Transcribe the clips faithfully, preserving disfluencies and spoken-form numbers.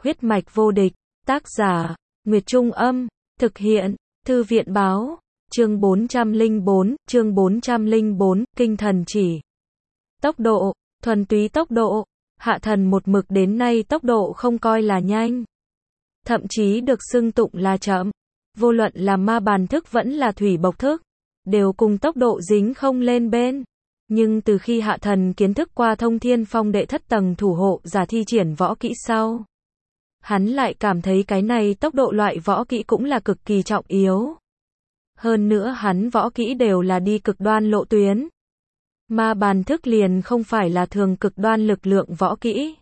Huyết mạch vô địch, tác giả, Nguyệt Trung Âm, thực hiện, Thư viện Báo, chương bốn trăm lẻ bốn, chương bốn trăm lẻ bốn, Kinh Thần Chỉ. Tốc độ, thuần túy tốc độ, Hạ Thần một mực đến nay tốc độ không coi là nhanh. Thậm chí được xưng tụng là chậm. Vô luận là ma bàn thức vẫn là thủy bộc thức, đều cùng tốc độ dính không lên bên. Nhưng từ khi Hạ Thần kiến thức qua Thông Thiên Phong đệ thất tầng thủ hộ giả thi triển võ kỹ sau, hắn lại cảm thấy cái này tốc độ loại võ kỹ cũng là cực kỳ trọng yếu. Hơn nữa hắn võ kỹ đều là đi cực đoan lộ tuyến. Ma bàn thức liền không phải là thường cực đoan lực lượng võ kỹ.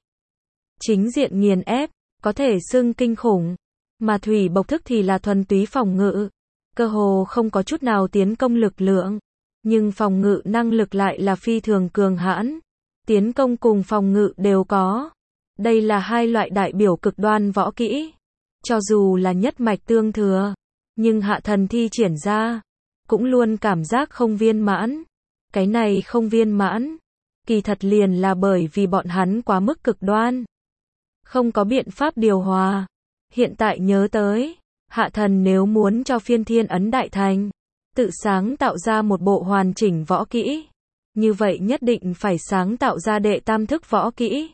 Chính diện nghiền ép, có thể xưng kinh khủng. Mà thủy bộc thức thì là thuần túy phòng ngự. Cơ hồ không có chút nào tiến công lực lượng. Nhưng phòng ngự năng lực lại là phi thường cường hãn. Tiến công cùng phòng ngự đều có. Đây là hai loại đại biểu cực đoan võ kỹ. Cho dù là nhất mạch tương thừa, nhưng Hạ Thần thi triển ra, cũng luôn cảm giác không viên mãn. Cái này không viên mãn, kỳ thật liền là bởi vì bọn hắn quá mức cực đoan. Không có biện pháp điều hòa. Hiện tại nhớ tới, Hạ Thần nếu muốn cho phiên thiên ấn đại thành, tự sáng tạo ra một bộ hoàn chỉnh võ kỹ, như vậy nhất định phải sáng tạo ra đệ tam thức võ kỹ.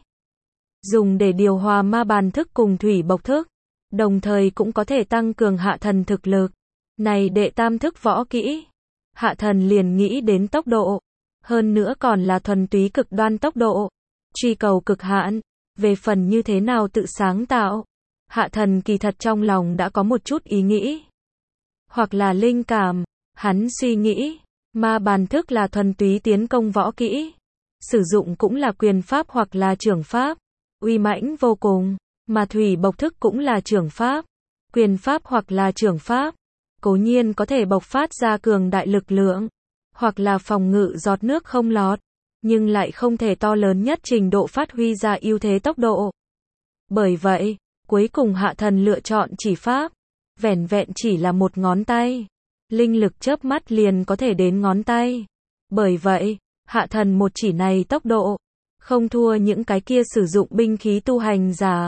Dùng để điều hòa ma bàn thức cùng thủy bộc thức, đồng thời cũng có thể tăng cường Hạ Thần thực lực. Này đệ tam thức võ kỹ, Hạ Thần liền nghĩ đến tốc độ, hơn nữa còn là thuần túy cực đoan tốc độ, truy cầu cực hạn. Về phần như thế nào tự sáng tạo, Hạ Thần kỳ thật trong lòng đã có một chút ý nghĩ, hoặc là linh cảm. Hắn suy nghĩ, ma bàn thức là thuần túy tiến công võ kỹ, sử dụng cũng là quyền pháp hoặc là chưởng pháp, uy mãnh vô cùng. Mà thủy bộc thức cũng là chưởng pháp, quyền pháp hoặc là chưởng pháp, cố nhiên có thể bộc phát ra cường đại lực lượng, hoặc là phòng ngự giọt nước không lọt, nhưng lại không thể to lớn nhất trình độ phát huy ra ưu thế tốc độ. Bởi vậy, cuối cùng Hạ Thần lựa chọn chỉ pháp, vẻn vẹn chỉ là một ngón tay, linh lực chớp mắt liền có thể đến ngón tay. Bởi vậy, Hạ Thần một chỉ này tốc độ, không thua những cái kia sử dụng binh khí tu hành giả.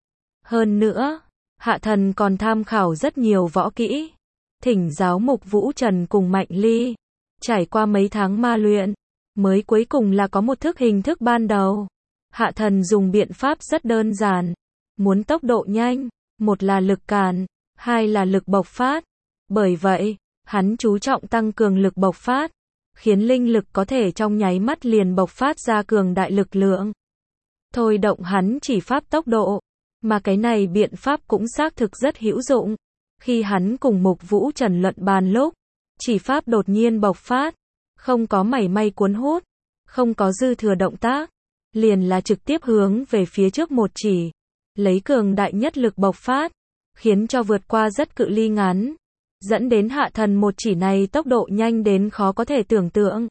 Hơn nữa, Hạ Thần còn tham khảo rất nhiều võ kỹ, thỉnh giáo Mục Vũ Trần cùng Mạnh Ly, trải qua mấy tháng ma luyện, mới cuối cùng là có một thức hình thức ban đầu. Hạ Thần dùng biện pháp rất đơn giản, muốn tốc độ nhanh, một là lực cản, hai là lực bộc phát. Bởi vậy, hắn chú trọng tăng cường lực bộc phát, khiến linh lực có thể trong nháy mắt liền bộc phát ra cường đại lực lượng, thôi động hắn chỉ pháp tốc độ. Mà cái này biện pháp cũng xác thực rất hữu dụng. Khi hắn cùng Mục Vũ Trần luận bàn lúc, chỉ pháp đột nhiên bộc phát, không có mảy may cuốn hút, không có dư thừa động tác, liền là trực tiếp hướng về phía trước một chỉ, lấy cường đại nhất lực bộc phát, khiến cho vượt qua rất cự ly ngắn, dẫn đến Hạ Thần một chỉ này tốc độ nhanh đến khó có thể tưởng tượng.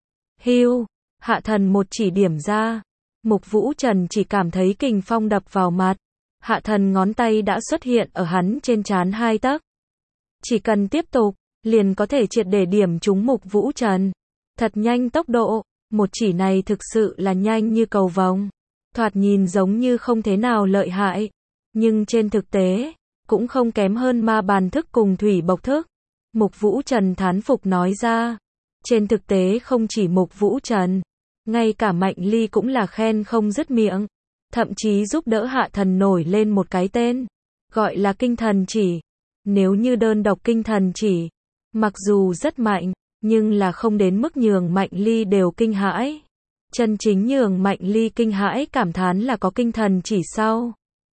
Hưu, Hạ Thần một chỉ điểm ra, Mục Vũ Trần chỉ cảm thấy kình phong đập vào mặt. Hạ Thần ngón tay đã xuất hiện ở hắn trên trán hai tấc. Chỉ cần tiếp tục, liền có thể triệt để điểm trúng Mục Vũ Trần. Thật nhanh tốc độ, một chỉ này thực sự là nhanh như cầu vồng. Thoạt nhìn giống như không thế nào lợi hại, nhưng trên thực tế, cũng không kém hơn ma bàn thức cùng thủy bộc thức. Mục Vũ Trần thán phục nói ra. Trên thực tế không chỉ Mục Vũ Trần, ngay cả Mạnh Ly cũng là khen không dứt miệng. Thậm chí giúp đỡ Hạ Thần nổi lên một cái tên, gọi là Kinh Thần Chỉ. Nếu như đơn độc Kinh Thần Chỉ, mặc dù rất mạnh, nhưng là không đến mức nhường Mạnh Ly đều kinh hãi. Chân chính nhường Mạnh Ly kinh hãi cảm thán là có Kinh Thần Chỉ sau,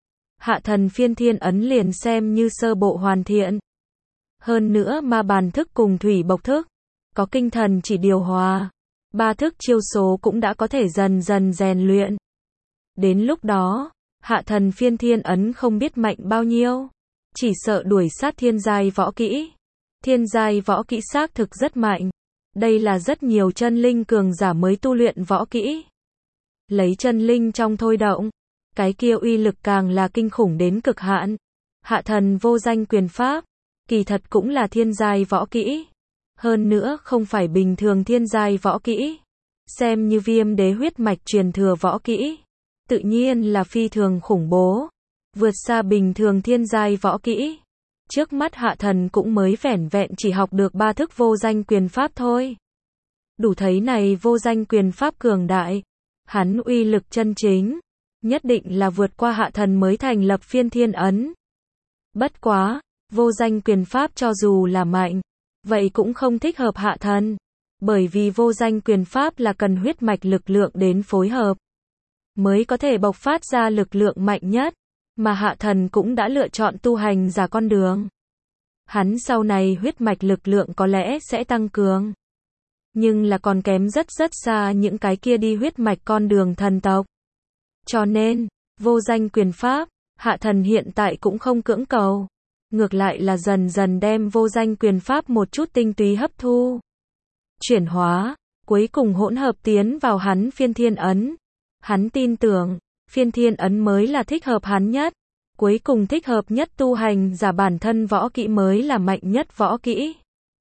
Hạ Thần phiên thiên ấn liền xem như sơ bộ hoàn thiện. Hơn nữa ma bàn thức cùng thủy bộc thức, có Kinh Thần Chỉ điều hòa, ba thức chiêu số cũng đã có thể dần dần rèn luyện. Đến lúc đó, Hạ Thần phiên thiên ấn không biết mạnh bao nhiêu, chỉ sợ đuổi sát thiên giai võ kỹ. Thiên giai võ kỹ xác thực rất mạnh, đây là rất nhiều chân linh cường giả mới tu luyện võ kỹ. Lấy chân linh trong thôi động, cái kia uy lực càng là kinh khủng đến cực hạn. Hạ Thần vô danh quyền pháp, kỳ thật cũng là thiên giai võ kỹ. Hơn nữa không phải bình thường thiên giai võ kỹ, xem như Viêm Đế huyết mạch truyền thừa võ kỹ. Tự nhiên là phi thường khủng bố. vượt xa bình thường thiên giai võ kỹ. Trước mắt Hạ Thần cũng mới vẻn vẹn chỉ học được ba thức vô danh quyền pháp thôi. Đủ thấy này vô danh quyền pháp cường đại. Hắn uy lực chân chính, nhất định là vượt qua Hạ Thần mới thành lập phiên thiên ấn. Bất quá, vô danh quyền pháp cho dù là mạnh, vậy cũng không thích hợp Hạ Thần. Bởi vì vô danh quyền pháp là cần huyết mạch lực lượng đến phối hợp, mới có thể bộc phát ra lực lượng mạnh nhất. Mà Hạ Thần cũng đã lựa chọn tu hành giả con đường. Hắn sau này huyết mạch lực lượng có lẽ sẽ tăng cường, nhưng là còn kém rất rất xa những cái kia đi huyết mạch con đường thần tộc. Cho nên, vô danh quyền pháp, Hạ Thần hiện tại cũng không cưỡng cầu. Ngược lại là dần dần đem vô danh quyền pháp một chút tinh túy hấp thu, chuyển hóa, cuối cùng hỗn hợp tiến vào hắn phiên thiên ấn. Hắn tin tưởng, phiên thiên ấn mới là thích hợp hắn nhất. Cuối cùng thích hợp nhất tu hành giả bản thân võ kỹ mới là mạnh nhất võ kỹ.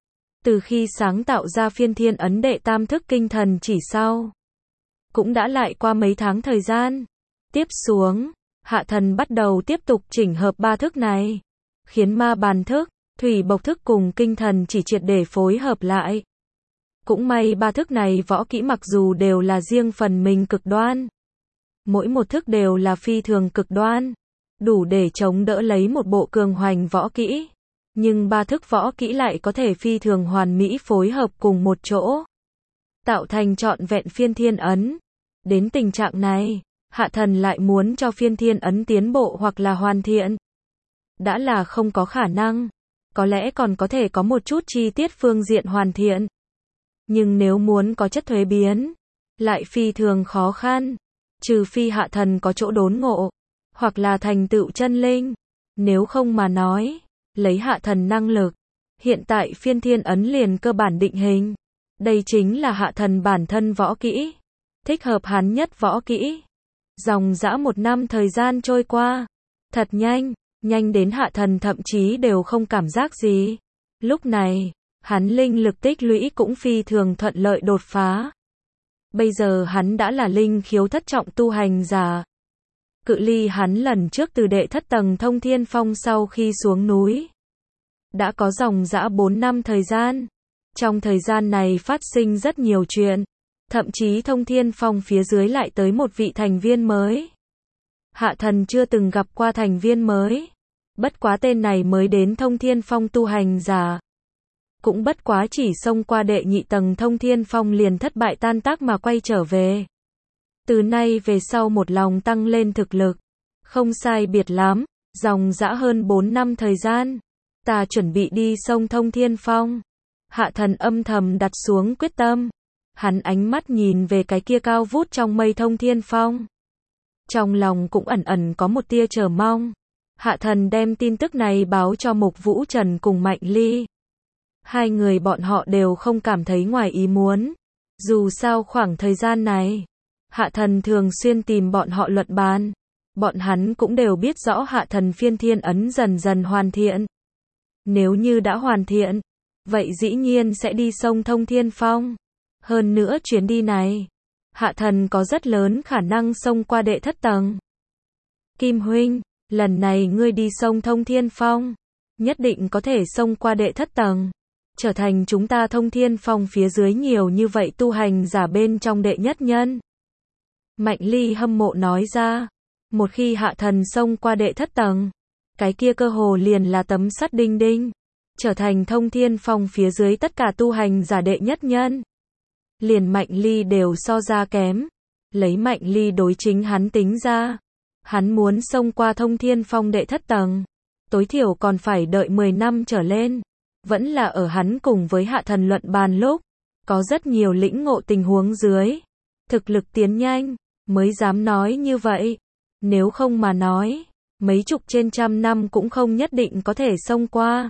Từ khi sáng tạo ra phiên thiên ấn đệ tam thức kinh thần chỉ sau, cũng đã lại qua mấy tháng thời gian. Tiếp xuống, Hạ Thần bắt đầu tiếp tục chỉnh hợp ba thức này, khiến ma bàn thức, thủy bộc thức cùng kinh thần chỉ triệt để phối hợp lại. Cũng may ba thức này võ kỹ mặc dù đều là riêng phần mình cực đoan, mỗi một thức đều là phi thường cực đoan, đủ để chống đỡ lấy một bộ cường hoành võ kỹ. Nhưng ba thức võ kỹ lại có thể phi thường hoàn mỹ phối hợp cùng một chỗ, tạo thành trọn vẹn phiên thiên ấn. Đến tình trạng này, Hạ Thần lại muốn cho phiên thiên ấn tiến bộ hoặc là hoàn thiện. Đã là không có khả năng, có lẽ còn có thể có một chút chi tiết phương diện hoàn thiện. Nhưng nếu muốn có chất thuế biến, lại phi thường khó khăn, trừ phi Hạ Thần có chỗ đốn ngộ, hoặc là thành tựu chân linh. Nếu không mà nói, lấy Hạ Thần năng lực, hiện tại phiên thiên ấn liền cơ bản định hình. Đây chính là Hạ Thần bản thân võ kỹ, thích hợp hắn nhất võ kỹ. Dòng dã một năm thời gian trôi qua, thật nhanh, nhanh đến Hạ Thần thậm chí đều không cảm giác gì. Lúc này, hắn linh lực tích lũy cũng phi thường thuận lợi đột phá. Bây giờ hắn đã là linh khiếu thất trọng tu hành giả. Cự ly hắn lần trước từ đệ thất tầng Thông Thiên Phong sau khi xuống núi, đã có dòng dã bốn năm thời gian. Trong thời gian này phát sinh rất nhiều chuyện, thậm chí Thông Thiên Phong phía dưới lại tới một vị thành viên mới. Hạ Thần chưa từng gặp qua thành viên mới, bất quá tên này mới đến Thông Thiên Phong tu hành giả, cũng bất quá chỉ xông qua đệ nhị tầng Thông Thiên Phong liền thất bại tan tác mà quay trở về. Từ nay về sau một lòng tăng lên thực lực, không sai biệt lắm, dòng dã hơn bốn năm thời gian, ta chuẩn bị đi sông Thông Thiên Phong. Hạ Thần âm thầm đặt xuống quyết tâm, hắn ánh mắt nhìn về cái kia cao vút trong mây Thông Thiên Phong. Trong lòng cũng ẩn ẩn có một tia chờ mong. Hạ Thần đem tin tức này báo cho Mục Vũ Trần cùng Mạnh Ly. Hai người bọn họ đều không cảm thấy ngoài ý muốn. Dù sao khoảng thời gian này, Hạ Thần thường xuyên tìm bọn họ luận bàn. Bọn hắn cũng đều biết rõ Hạ Thần phiên thiên ấn dần dần hoàn thiện. Nếu như đã hoàn thiện, vậy dĩ nhiên sẽ đi sông Thông Thiên Phong. Hơn nữa chuyến đi này, Hạ Thần có rất lớn khả năng xông qua đệ thất tầng. Kim huynh, lần này ngươi đi sông Thông Thiên Phong, nhất định có thể xông qua đệ thất tầng, trở thành chúng ta Thông Thiên Phong phía dưới nhiều như vậy tu hành giả bên trong đệ nhất nhân. Mạnh Ly hâm mộ nói ra, một khi Hạ Thần xông qua đệ thất tầng, cái kia cơ hồ liền là tấm sắt đinh đinh, trở thành Thông Thiên Phong phía dưới tất cả tu hành giả đệ nhất nhân. Liền Mạnh Ly đều so ra kém, lấy Mạnh Ly đối chính hắn tính ra, hắn muốn xông qua Thông Thiên Phong đệ thất tầng, tối thiểu còn phải đợi mười năm trở lên. Vẫn là ở hắn cùng với Hạ Thần luận bàn lúc, có rất nhiều lĩnh ngộ tình huống dưới, thực lực tiến nhanh, mới dám nói như vậy. Nếu không mà nói, mấy chục trên trăm năm cũng không nhất định có thể xông qua.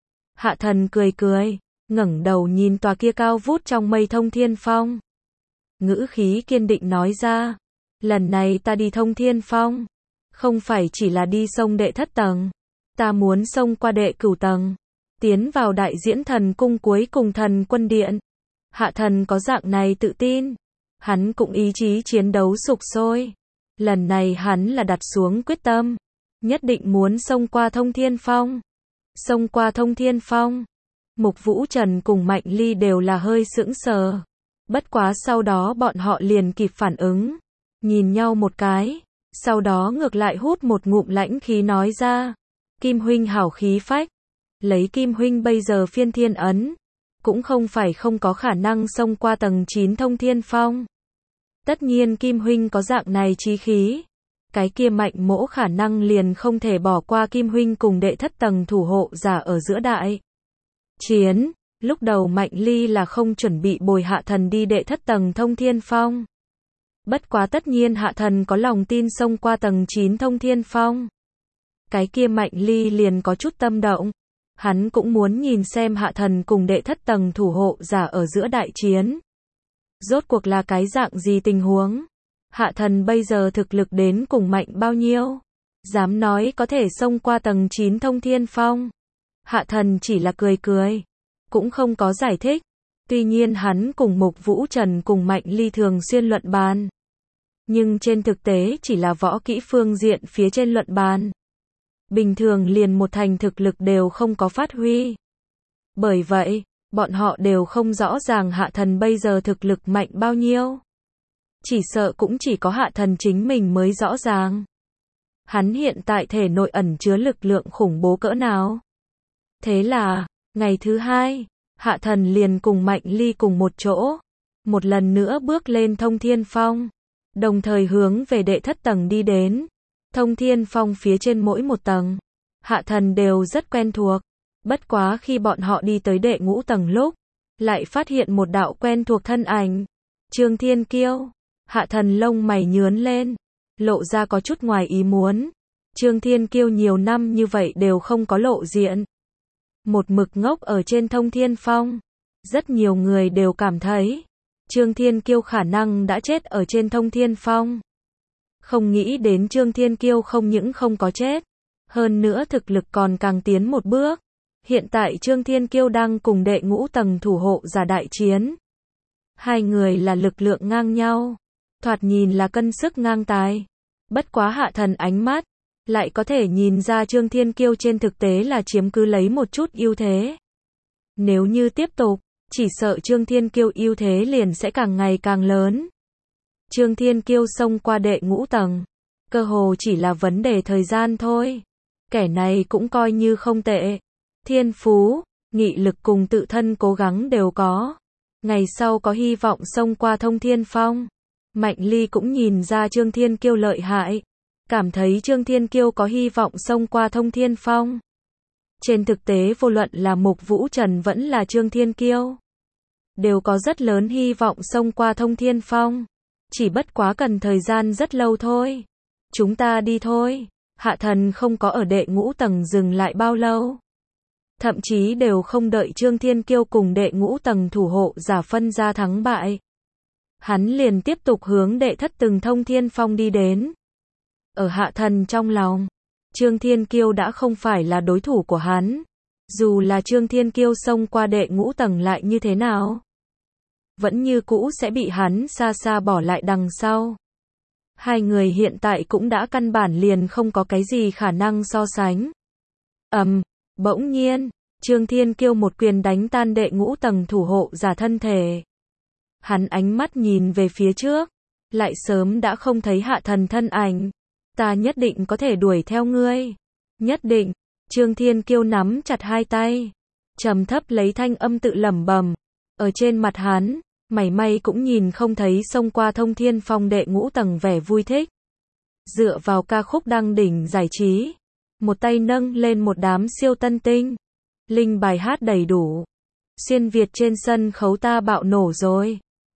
Hạ Thần cười cười, ngẩng đầu nhìn tòa kia cao vút trong mây Thông Thiên Phong. Ngữ khí kiên định nói ra, lần này ta đi Thông Thiên Phong, không phải chỉ là đi sông đệ thất tầng, ta muốn xông qua đệ cửu tầng, tiến vào đại diễn thần cung cuối cùng thần quân điện. Hạ Thần có dạng này tự tin, hắn cũng ý chí chiến đấu sục sôi. Lần này hắn là đặt xuống quyết tâm, nhất định muốn xông qua Thông Thiên Phong. Xông qua Thông Thiên Phong. Mục Vũ Trần cùng Mạnh Ly đều là hơi sững sờ. Bất quá sau đó bọn họ liền kịp phản ứng. Nhìn nhau một cái. Sau đó ngược lại hút một ngụm lãnh khí nói ra. Kim huynh hảo khí phách. Lấy Kim huynh bây giờ phiên thiên ấn. Cũng không phải không có khả năng xông qua tầng chín Thông Thiên Phong. Tất nhiên Kim huynh có dạng này chí khí. Cái kia Mạnh Mỗ khả năng liền không thể bỏ qua Kim huynh cùng đệ thất tầng thủ hộ giả ở giữa đại chiến. Lúc đầu Mạnh Ly là không chuẩn bị bồi Hạ Thần đi đệ thất tầng Thông Thiên Phong. Bất quá tất nhiên Hạ Thần có lòng tin xông qua tầng chín Thông Thiên Phong. Cái kia Mạnh Ly liền có chút tâm động. Hắn cũng muốn nhìn xem Hạ Thần cùng đệ thất tầng thủ hộ giả ở giữa đại chiến. Rốt cuộc là cái dạng gì tình huống? Hạ Thần bây giờ thực lực đến cùng mạnh bao nhiêu? Dám nói có thể xông qua tầng chín Thông Thiên Phong. Hạ Thần chỉ là cười cười. Cũng không có giải thích. Tuy nhiên hắn cùng Mục Vũ Trần cùng Mạnh Ly thường xuyên luận bàn. Nhưng trên thực tế chỉ là võ kỹ phương diện phía trên luận bàn. Bình thường liền một thành thực lực đều không có phát huy. Bởi vậy, bọn họ đều không rõ ràng Hạ Thần bây giờ thực lực mạnh bao nhiêu. Chỉ sợ cũng chỉ có Hạ Thần chính mình mới rõ ràng. Hắn hiện tại thể nội ẩn chứa lực lượng khủng bố cỡ nào. Thế là, ngày thứ hai, Hạ Thần liền cùng Mạnh Ly cùng một chỗ. Một lần nữa bước lên Thông Thiên Phong. Đồng thời hướng về đệ thất tầng đi đến. Thông Thiên Phong phía trên mỗi một tầng. Hạ Thần đều rất quen thuộc. Bất quá khi bọn họ đi tới đệ ngũ tầng lúc. Lại phát hiện một đạo quen thuộc thân ảnh. Trương Thiên Kiêu. Hạ Thần lông mày nhướn lên. Lộ ra có chút ngoài ý muốn. Trương Thiên Kiêu nhiều năm như vậy đều không có lộ diện. Một mực ngốc ở trên Thông Thiên Phong. Rất nhiều người đều cảm thấy. Trương Thiên Kiêu khả năng đã chết ở trên Thông Thiên Phong. Không nghĩ đến Trương Thiên Kiêu không những không có chết. Hơn nữa thực lực còn càng tiến một bước. Hiện tại Trương Thiên Kiêu đang cùng đệ ngũ tầng thủ hộ giả đại chiến. Hai người là lực lượng ngang nhau. Thoạt nhìn là cân sức ngang tài. Bất quá Hạ Thần ánh mắt. Lại có thể nhìn ra Trương Thiên Kiêu trên thực tế là chiếm cứ lấy một chút ưu thế. Nếu như tiếp tục, chỉ sợ Trương Thiên Kiêu ưu thế liền sẽ càng ngày càng lớn. Trương Thiên Kiêu xông qua đệ ngũ tầng. Cơ hồ chỉ là vấn đề thời gian thôi. Kẻ này cũng coi như không tệ. Thiên phú, nghị lực cùng tự thân cố gắng đều có. Ngày sau có hy vọng xông qua Thông Thiên Phong. Mạnh Ly cũng nhìn ra Trương Thiên Kiêu lợi hại. Cảm thấy Trương Thiên Kiêu có hy vọng xông qua Thông Thiên Phong. Trên thực tế vô luận là Mục Vũ Trần vẫn là Trương Thiên Kiêu. Đều có rất lớn hy vọng xông qua Thông Thiên Phong. Chỉ bất quá cần thời gian rất lâu thôi. Chúng ta đi thôi. Hạ Thần không có ở đệ ngũ tầng dừng lại bao lâu. Thậm chí đều không đợi Trương Thiên Kiêu cùng đệ ngũ tầng thủ hộ giả phân ra thắng bại. Hắn liền tiếp tục hướng đệ thất tầng Thông Thiên Phong đi đến. Ở Hạ Thần trong lòng, Trương Thiên Kiêu đã không phải là đối thủ của hắn. Dù là Trương Thiên Kiêu xông qua đệ ngũ tầng lại như thế nào, vẫn như cũ sẽ bị hắn xa xa bỏ lại đằng sau. Hai người hiện tại cũng đã căn bản liền không có cái gì khả năng so sánh. Ầm, um, bỗng nhiên, Trương Thiên Kiêu một quyền đánh tan đệ ngũ tầng thủ hộ giả thân thể. Hắn ánh mắt nhìn về phía trước, lại sớm đã không thấy Hạ Thần thân ảnh. Ta nhất định có thể đuổi theo ngươi. Nhất định. Trương Thiên Kiêu nắm chặt hai tay, trầm thấp lấy thanh âm tự lẩm bẩm. Ở trên mặt hắn, mảy may cũng nhìn không thấy xông qua Thông Thiên Phong đệ ngũ tầng vẻ vui thích. Dựa vào ca khúc đăng đỉnh giải trí, một tay nâng lên một đám siêu tân tinh. Linh bài hát đầy đủ. Xuyên Việt trên sân khấu ta bạo nổ rồi.